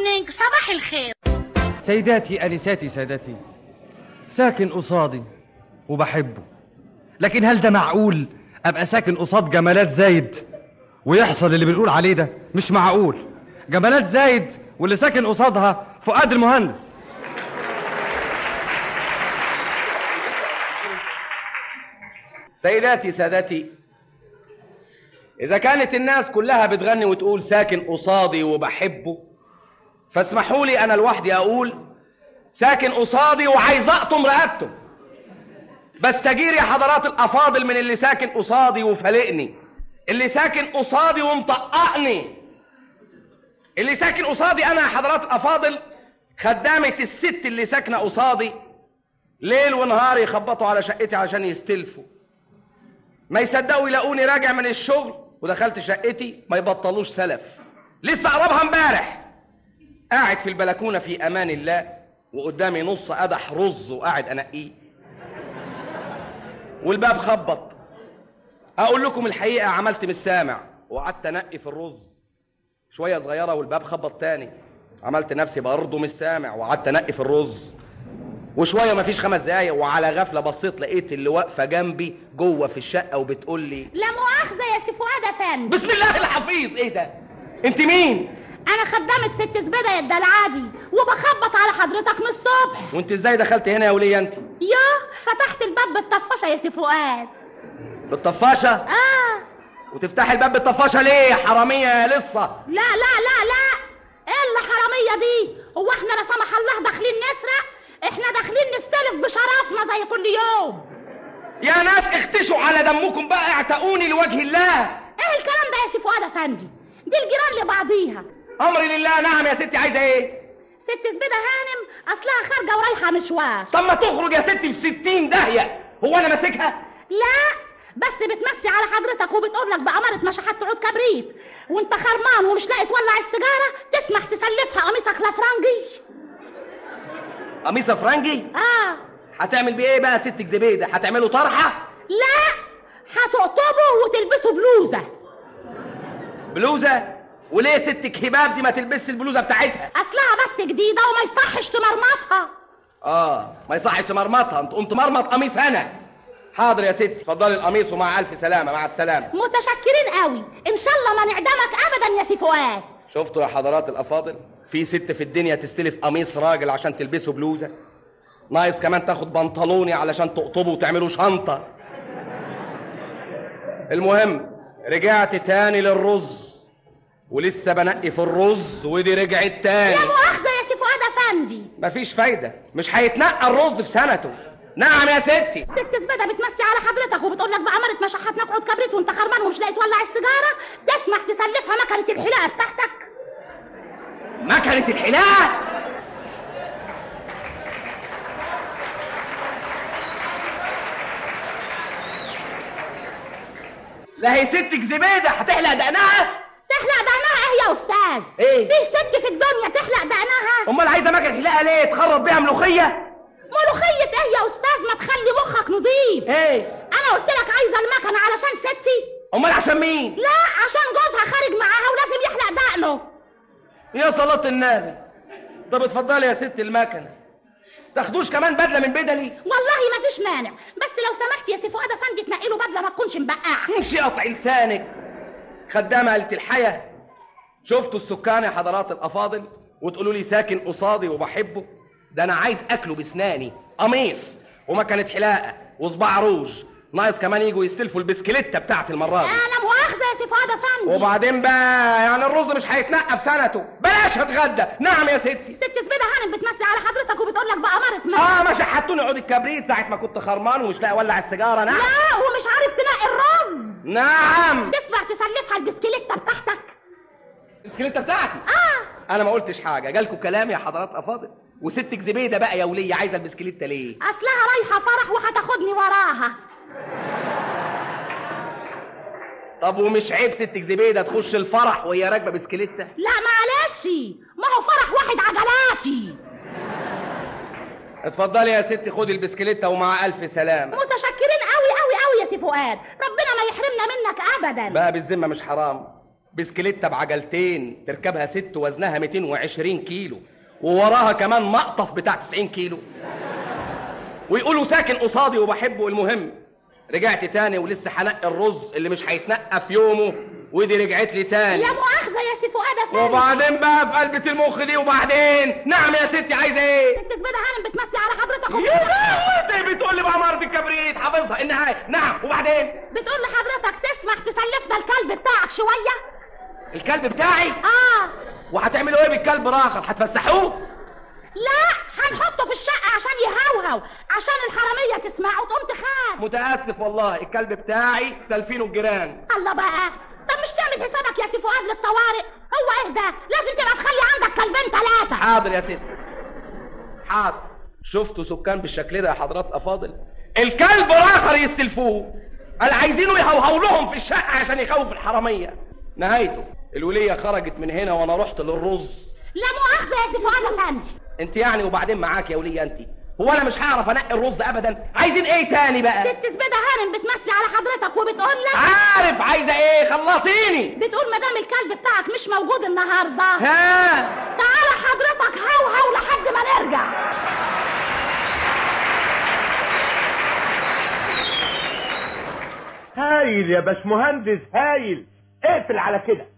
مورنينج، صباح الخير. سيداتي أنساتي سادتي، ساكن قصادي وبحبه، لكن هل ده معقول أبقى ساكن قصاد جمالات زايد ويحصل اللي بنقول عليه ده؟ مش معقول. جمالات زايد واللي ساكن قصادها فؤاد المهندس. سيداتي سادتي، إذا كانت الناس كلها بتغني وتقول ساكن قصادي وبحبه، فاسمحوا لي أنا لوحدي أقول ساكن قصادي وعايز أقطم رقبته. بستجير يا حضرات الأفاضل من اللي ساكن قصادي وفلقني، اللي ساكن قصادي ومطققني. اللي ساكن قصادي أنا يا حضرات الأفاضل خدامة الست اللي ساكنة قصادي، ليل ونهار يخبطوا على شقتي عشان يستلفوا. ما يصدقوا يلاقوني راجع من الشغل ودخلت شقتي ما يبطلوش سلف. لسه قربها امبارح قاعد في البلكونه في امان الله وقدامي نص قدح رز وقاعد انقيه والباب خبط. اقول لكم الحقيقه، عملت مش سامع وقعدت انقي في الرز شويه صغيره والباب خبط تاني. عملت نفسي برضه مش سامع وقعدت انقي في الرز وشويه مفيش 5 دقايق وعلى غفله بصيت لقيت اللي واقفه جنبي جوه في الشقه وبتقول لي لا مؤاخذه يا سي فؤاد افندي. بسم الله الحفيظ. ايه ده؟ انت مين؟ انا خدامه ست زبيده يا الدلعادي وبخبط على حضرتك من الصبح. وانت ازاي دخلت هنا يا وليه انت؟ فتحت الباب بالطفاشه يا سي فؤاد. بالطفاشه؟ وتفتحي الباب بالطفاشه ليه يا حراميه يا لصه؟ لا لا لا لا، ايه اللي حراميه دي؟ هو احنا لا سمح الله داخلين نسرق؟ احنا داخلين نستلف بشرفنا زي كل يوم. يا ناس اختشوا على دمكم بقى، اعتقوني لوجه الله. ايه الكلام ده يا سي فؤاد افندي؟ دي الجيران لبعضيها. امري لله. نعم يا ستي، عايزه ايه؟ ست زبيده هانم اصلها خارجه ورايحه مشوار. طب ما تخرج يا ستي ب60 داهيه، هو انا ماسكها؟ لا بس بتمسي على حضرتك وبتقول لك بأمارة مشحات عود كبريت وانت خرمان ومش لاقي تولع السيجاره، تسمح تسلفها قميصك لفرنجي. قميصه فرنجي؟ هتعمل بيه ايه بقى ستك زبيده؟ هتعمله طرحه؟ لا، هتقطبه وتلبسه بلوزه. بلوزه؟ وليه ستك هباب دي ما تلبسش البلوزه بتاعتها؟ اصلها بس جديده وما يصحش تمرمطها. ما يصحش تمرمطها. انت قمت مرمط قميص انا. حاضر يا ستي، اتفضلي القميص ومع الف سلامه. مع السلامه. متشكرين قوي، ان شاء الله ما نعدمك ابدا يا سي فؤاد. شفتوا يا حضرات الافاضل، في ست في الدنيا تستلف قميص راجل عشان تلبسه بلوزه؟ ناقص كمان تاخد بنطلوني علشان تقطبه وتعمله شنطه. المهم رجعت تاني للرز ولسه بنقي في الرز ودي رجعت تاني. لا مؤاخذه يا سي فؤاد افندي. مفيش فايده، مش هيتنقى الرز في سنته. نعم يا ستي. ست زبيده بتمسي على حضرتك وبتقول لك بأمارة مشحات نقعد كبريت وانت خرمان ومش لاقي تولع السيجاره، تسمح تسلفها مكنه الحلاقه بتاعتك. مكنه الحلاقه؟ لا هي ستك زبيده هتحلق دقنها؟ تحلق دقنها ايه يا استاذ؟ ايه؟ في ست في الدنيا تحلق دقنها؟ امال عايزه مكنه حلاقه ليه؟ تخرب بيها ملوخيه؟ ملوخيه ايه يا استاذ؟ ما تخلي مخك نضيف. ايه؟ انا قلت لك عايزه المكنه علشان ستي. امال عشان مين؟ لا عشان جوزها خارج معاها ولازم يحلق دقنه. يا صلاه النبي. طب اتفضلي يا ست المكنه. تاخدوش كمان بدله من بدلي؟ والله ما فيش مانع، بس لو سمحت يا سي فؤاد افندي تنقي له بدله ما تكونش مبقعه. مش قطع لسانك. خدامه قالت الحياه. شفتوا السكان يا حضرات الافاضل وتقولوا لي ساكن قصادي وبحبه؟ ده انا عايز اكله بسناني. قميص ومكنه حلاقه وصباع روج، ناقص كمان يجوا يستلفوا البسكليته بتاعت المره دي. انا مؤاخذه يا سي فؤاد افندي. وبعدين بقى يعني الرز مش هيتنقى في سنته؟ بلاش اتغدى. نعم يا ستي. ست زبيده هانم بتمسي على حضرتك وبتقول لك بأمارة ما شحتوني عود الكبريت ساعه ما كنت خرمان ومش لاقي اولع السيجاره. نعم. لا ومش عارف تنقي الرز. نعم. تسمع تسلفها البسكليته بتاعتك. البسكليته بتاعتي؟ انا ما قلتش حاجه، جالكوا كلام يا حضرات افاضل. وستك زبيده بقى يا وليه عايزه البسكليته ليه؟ اصلها رايحه فرح وهتاخدني وراها. طب ومش عيب ستك زبيده تخش الفرح وهي راكبه بسكليته؟ لا معلش، ما هو فرح واحد عجلاتي. اتفضلي يا ستي خدي البسكليته ومع الف سلامه. متشكرين قوي قوي قوي يا سي فؤاد، ربنا ما يحرمنا منك ابدا. بقى بالذمه مش حرام بسكليتة بعجلتين تركبها ست وزنها 220 كيلو ووراها كمان مقطف بتاع 90 كيلو، ويقولوا ساكن قصادي وبحبه. المهم رجعت تاني ولسه هنقي الرز اللي مش هيتنقى في يومه، ودي رجعت لي تاني. يا مؤاخذة يا سي فؤاد افندي. وبعدين بقى في قلبة المخ دي وبعدين. نعم يا ستي عايزة ايه؟ ست زبيدة هانم بتمسي على حضرتك انت بتقول لي بعمارة الكبريت حافظها النهاية. نعم وبعدين؟ بتقول لحضرتك تسمح تسلفنا الكلب بتاعك شوية؟ الكلب بتاعي؟ وهتعملوا ايه بالكلب راخر؟ هتفسحوه؟ لا، هنحطه في الشقة عشان يهوهو، عشان الحرامية تسمعه وتقوم تخاف. متأسف والله، الكلب بتاعي سالفينه الجيران. الله بقى، طب مش تعمل حسابك يا سي فؤاد للطوارئ؟ هو ايه ده؟ لازم تبقى تخلي عندك كلبين 3. حاضر يا ست حاضر. شفتوا سكان بالشكل ده يا حضرات افاضل؟ الكلب راخر يستلفوه، قال عايزينه يهوهو لهم في الشقة عشان يخوف الحرامية. نهايته الولية خرجت من هنا وانا رحت للرز. لا مؤاخذة يا سي فؤاد افندي. انت يعني وبعدين معاك يا ولية انت، هو انا مش هعرف انقي الرز ابدا؟ عايزين ايه تاني بقى؟ ست زبيدة هانم بتمسي على حضرتك وبتقول لك عارف عايزة ايه، خلصيني. بتقول مدام الكلب بتاعك مش موجود النهارده تعالى حضرتك هوهو لحد ما نرجع. هايل يا باشمهندس هايل، اقفل على كده.